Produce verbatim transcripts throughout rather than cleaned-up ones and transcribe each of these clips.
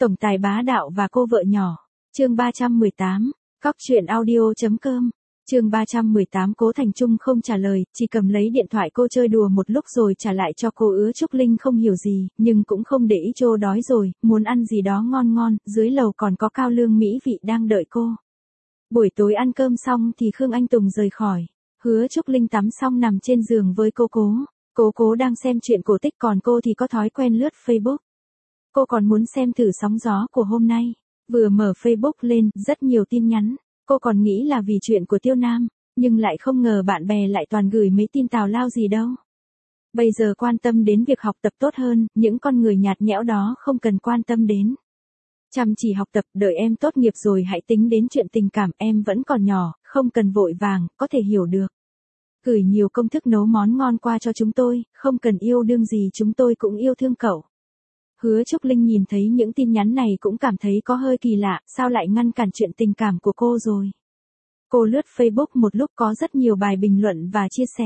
Tổng tài bá đạo và cô vợ nhỏ. Chương ba trăm mười tám. Cóc truyện audio.com. Chương ba trăm mười tám. Cố Thành Trung không trả lời, chỉ cầm lấy điện thoại cô chơi đùa một lúc rồi trả lại cho cô. Ứa Trúc Linh không hiểu gì, nhưng cũng không để ý, trô đói rồi, muốn ăn gì đó ngon ngon, dưới lầu còn có cao lương mỹ vị đang đợi cô. Buổi tối ăn cơm xong thì Khương Anh Tùng rời khỏi. Hứa Trúc Linh tắm xong nằm trên giường với cô Cố. Cố Cố đang xem truyện cổ tích, còn cô thì có thói quen lướt Facebook. Cô còn muốn xem thử sóng gió của hôm nay. Vừa mở Facebook lên, rất nhiều tin nhắn. Cô còn nghĩ là vì chuyện của Tiêu Nam, nhưng lại không ngờ bạn bè lại toàn gửi mấy tin tào lao gì đâu. Bây giờ quan tâm đến việc học tập tốt hơn, những con người nhạt nhẽo đó không cần quan tâm đến. Chăm chỉ học tập, đợi em tốt nghiệp rồi hãy tính đến chuyện tình cảm, em vẫn còn nhỏ, không cần vội vàng, có thể hiểu được. Gửi nhiều công thức nấu món ngon qua cho chúng tôi, không cần yêu đương gì, chúng tôi cũng yêu thương cậu. Hứa Trúc Linh nhìn thấy những tin nhắn này cũng cảm thấy có hơi kỳ lạ, sao lại ngăn cản chuyện tình cảm của cô rồi. Cô lướt Facebook một lúc, có rất nhiều bài bình luận và chia sẻ.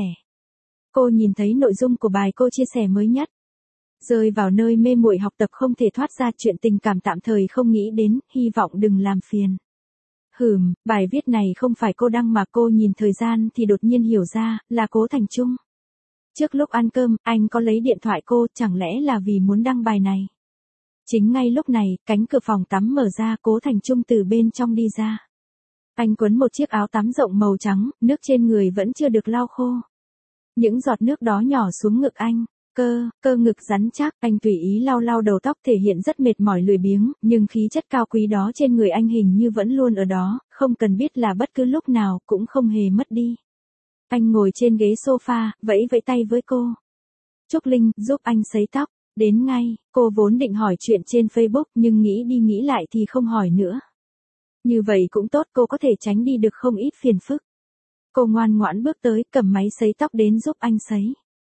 Cô nhìn thấy nội dung của bài cô chia sẻ mới nhất. Rơi vào nơi mê muội học tập không thể thoát ra, chuyện tình cảm tạm thời không nghĩ đến, hy vọng đừng làm phiền. Hừm, bài viết này không phải cô đăng mà. Cô nhìn thời gian thì đột nhiên hiểu ra, là Cố Thành Trung. Trước lúc ăn cơm, anh có lấy điện thoại cô, chẳng lẽ là vì muốn đăng bài này. Chính ngay lúc này, cánh cửa phòng tắm mở ra, Cố Thành Trung từ bên trong đi ra. Anh quấn một chiếc áo tắm rộng màu trắng, nước trên người vẫn chưa được lau khô. Những giọt nước đó nhỏ xuống ngực anh, cơ, cơ ngực rắn chắc, anh tùy ý lau lau đầu tóc, thể hiện rất mệt mỏi lười biếng, nhưng khí chất cao quý đó trên người anh hình như vẫn luôn ở đó, không cần biết là bất cứ lúc nào, cũng không hề mất đi. Anh ngồi trên ghế sofa, vẫy vẫy tay với cô. Trúc Linh, giúp anh sấy tóc. Đến ngay, cô vốn định hỏi chuyện trên Facebook, nhưng nghĩ đi nghĩ lại thì không hỏi nữa. Như vậy cũng tốt, cô có thể tránh đi được không ít phiền phức. Cô ngoan ngoãn bước tới, cầm máy sấy tóc đến giúp anh sấy.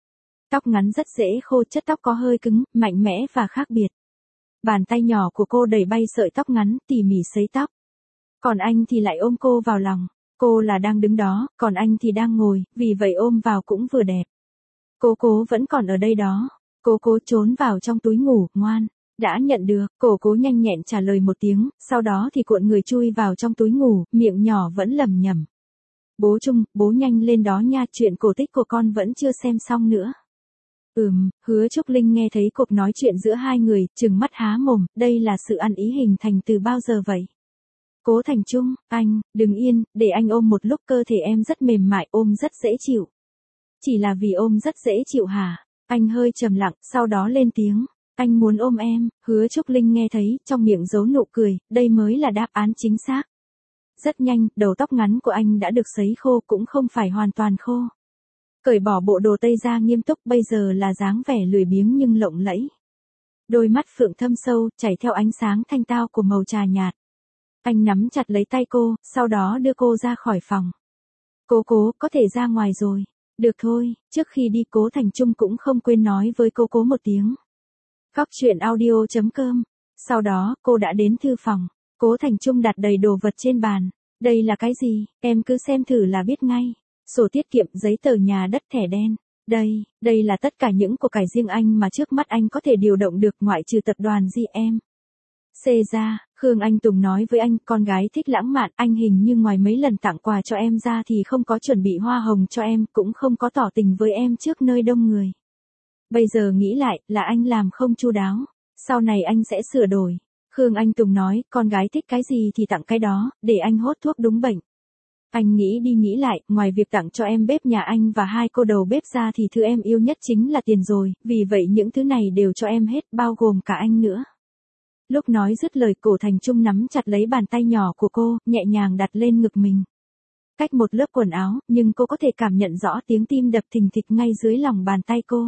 Tóc ngắn rất dễ khô, chất tóc có hơi cứng, mạnh mẽ và khác biệt. Bàn tay nhỏ của cô đẩy bay sợi tóc ngắn, tỉ mỉ sấy tóc. Còn anh thì lại ôm cô vào lòng. Cô là đang đứng đó, còn anh thì đang ngồi, vì vậy ôm vào cũng vừa đẹp. Cố Cố vẫn còn ở đây đó. Cố Cố trốn vào trong túi ngủ, ngoan. Đã nhận được, Cố Cố nhanh nhẹn trả lời một tiếng, sau đó thì cuộn người chui vào trong túi ngủ, miệng nhỏ vẫn lẩm nhẩm. Bố Trung, bố nhanh lên đó nha, chuyện cổ tích của con vẫn chưa xem xong nữa. Ừm, Hứa Trúc Linh nghe thấy cuộc nói chuyện giữa hai người, trừng mắt há mồm, đây là sự ăn ý hình thành từ bao giờ vậy? Cố Thành Trung, anh, đừng yên, để anh ôm một lúc, cơ thể em rất mềm mại, ôm rất dễ chịu. Chỉ là vì ôm rất dễ chịu hả? Anh hơi trầm lặng, sau đó lên tiếng. Anh muốn ôm em. Hứa Trúc Linh nghe thấy, trong miệng giấu nụ cười, đây mới là đáp án chính xác. Rất nhanh, đầu tóc ngắn của anh đã được sấy khô, cũng không phải hoàn toàn khô. Cởi bỏ bộ đồ tây ra nghiêm túc, bây giờ là dáng vẻ lười biếng nhưng lộng lẫy. Đôi mắt phượng thâm sâu, chảy theo ánh sáng thanh tao của màu trà nhạt. Anh nắm chặt lấy tay cô, sau đó đưa cô ra khỏi phòng. Cố Cố, có thể ra ngoài rồi. Được thôi, trước khi đi Cố Thành Trung cũng không quên nói với cô Cố một tiếng. Cóc truyện audio.com. Sau đó, cô đã đến thư phòng. Cố Thành Trung đặt đầy đồ vật trên bàn. Đây là cái gì, em cứ xem thử là biết ngay. Sổ tiết kiệm, giấy tờ nhà đất, thẻ đen. Đây, đây là tất cả những của cải riêng anh mà trước mắt anh có thể điều động được, ngoại trừ tập đoàn giê em. Xê ra, Khương Anh Tùng nói với anh, con gái thích lãng mạn, anh hình như ngoài mấy lần tặng quà cho em ra thì không có chuẩn bị hoa hồng cho em, cũng không có tỏ tình với em trước nơi đông người. Bây giờ nghĩ lại, là anh làm không chu đáo. Sau này anh sẽ sửa đổi. Khương Anh Tùng nói, con gái thích cái gì thì tặng cái đó, để anh hốt thuốc đúng bệnh. Anh nghĩ đi nghĩ lại, ngoài việc tặng cho em bếp nhà anh và hai cô đầu bếp ra thì thứ em yêu nhất chính là tiền rồi, vì vậy những thứ này đều cho em hết, bao gồm cả anh nữa. Lúc nói dứt lời, Cố Thành Trung nắm chặt lấy bàn tay nhỏ của cô, nhẹ nhàng đặt lên ngực mình. Cách một lớp quần áo, nhưng cô có thể cảm nhận rõ tiếng tim đập thình thịch ngay dưới lòng bàn tay cô.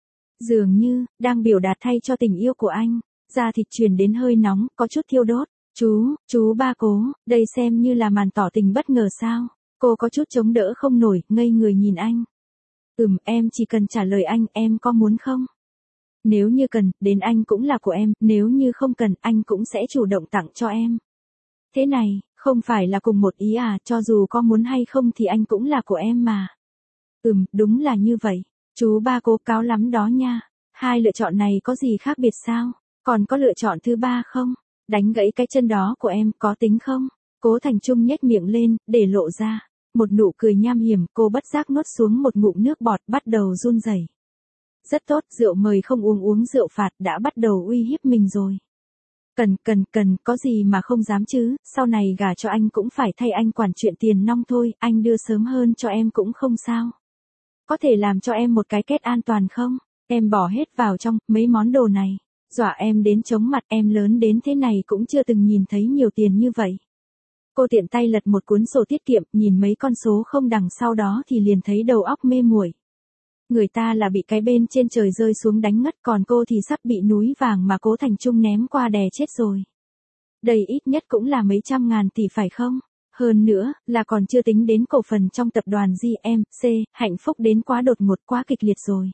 Dường như, đang biểu đạt thay cho tình yêu của anh. Da thịt truyền đến hơi nóng, có chút thiêu đốt. Chú, chú ba Cố, đây xem như là màn tỏ tình bất ngờ sao? Cô có chút chống đỡ không nổi, ngây người nhìn anh. Ừm, em chỉ cần trả lời anh, em có muốn không? Nếu như cần, đến anh cũng là của em, nếu như không cần, anh cũng sẽ chủ động tặng cho em. Thế này, không phải là cùng một ý à, cho dù có muốn hay không thì anh cũng là của em mà. Ừm, đúng là như vậy. Chú ba Cố cáo lắm đó nha. Hai lựa chọn này có gì khác biệt sao? Còn có lựa chọn thứ ba không? Đánh gãy cái chân đó của em có tính không? Cố Thành Trung nhếch miệng lên, để lộ ra một nụ cười nham hiểm, cô bất giác nuốt xuống một ngụm nước bọt, bắt đầu run rẩy. Rất tốt, rượu mời không uống uống rượu phạt đã bắt đầu uy hiếp mình rồi. Cần, cần, cần, có gì mà không dám chứ, sau này gả cho anh cũng phải thay anh quản chuyện tiền nong thôi, anh đưa sớm hơn cho em cũng không sao. Có thể làm cho em một cái kết an toàn không? Em bỏ hết vào trong, mấy món đồ này. Dọa em đến chóng mặt, em lớn đến thế này cũng chưa từng nhìn thấy nhiều tiền như vậy. Cô tiện tay lật một cuốn sổ tiết kiệm, nhìn mấy con số không đằng sau đó thì liền thấy đầu óc mê muội. Người ta là bị cái bên trên trời rơi xuống đánh ngất, còn cô thì sắp bị núi vàng mà Cố Thành Trung ném qua đè chết rồi. Đây ít nhất cũng là mấy trăm ngàn tỷ phải không? Hơn nữa, là còn chưa tính đến cổ phần trong tập đoàn giê em xê, hạnh phúc đến quá đột ngột, quá kịch liệt rồi.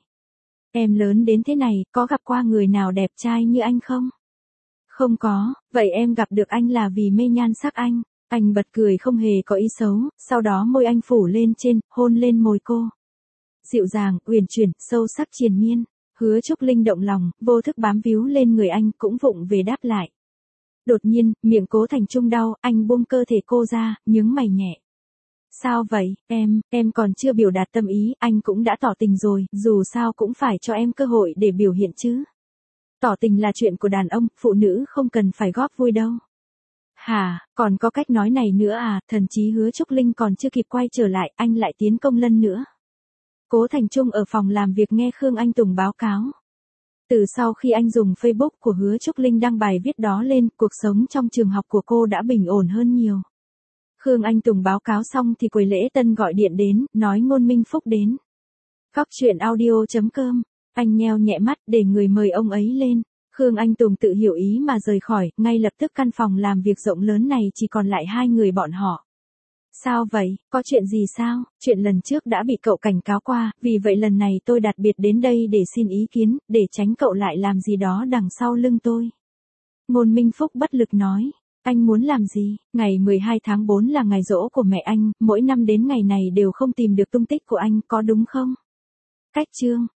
Em lớn đến thế này, có gặp qua người nào đẹp trai như anh không? Không có, vậy em gặp được anh là vì mê nhan sắc anh. Anh bật cười không hề có ý xấu, sau đó môi anh phủ lên trên, hôn lên môi cô. Dịu dàng, uyển chuyển, sâu sắc triền miên. Hứa Trúc Linh động lòng, vô thức bám víu lên người anh, cũng vụng về đáp lại. Đột nhiên, miệng Cố Thành Trung đau, anh buông cơ thể cô ra, nhướng mày nhẹ. Sao vậy, em, em còn chưa biểu đạt tâm ý, anh cũng đã tỏ tình rồi, dù sao cũng phải cho em cơ hội để biểu hiện chứ. Tỏ tình là chuyện của đàn ông, phụ nữ không cần phải góp vui đâu. Hả, còn có cách nói này nữa à, thần chí Hứa Trúc Linh còn chưa kịp quay trở lại, anh lại tiến công lần nữa. Cố Thành Trung ở phòng làm việc nghe Khương Anh Tùng báo cáo. Từ sau khi anh dùng Facebook của Hứa Trúc Linh đăng bài viết đó lên, cuộc sống trong trường học của cô đã bình ổn hơn nhiều. Khương Anh Tùng báo cáo xong thì Quầy lễ tân gọi điện đến, nói Ngôn Minh Phúc đến. Cóc truyện audio chấm com, anh nheo nhẹ mắt để người mời ông ấy lên. Khương Anh Tùng tự hiểu ý mà rời khỏi, ngay lập tức căn phòng làm việc rộng lớn này chỉ còn lại hai người bọn họ. Sao vậy, có chuyện gì sao? Chuyện lần trước đã bị cậu cảnh cáo qua, vì vậy lần này tôi đặc biệt đến đây để xin ý kiến, để tránh cậu lại làm gì đó đằng sau lưng tôi. Ngôn Minh Phúc bất lực nói, anh muốn làm gì? Ngày mười hai tháng tư là ngày giỗ của mẹ anh, mỗi năm đến ngày này đều không tìm được tung tích của anh, có đúng không? Cách chương,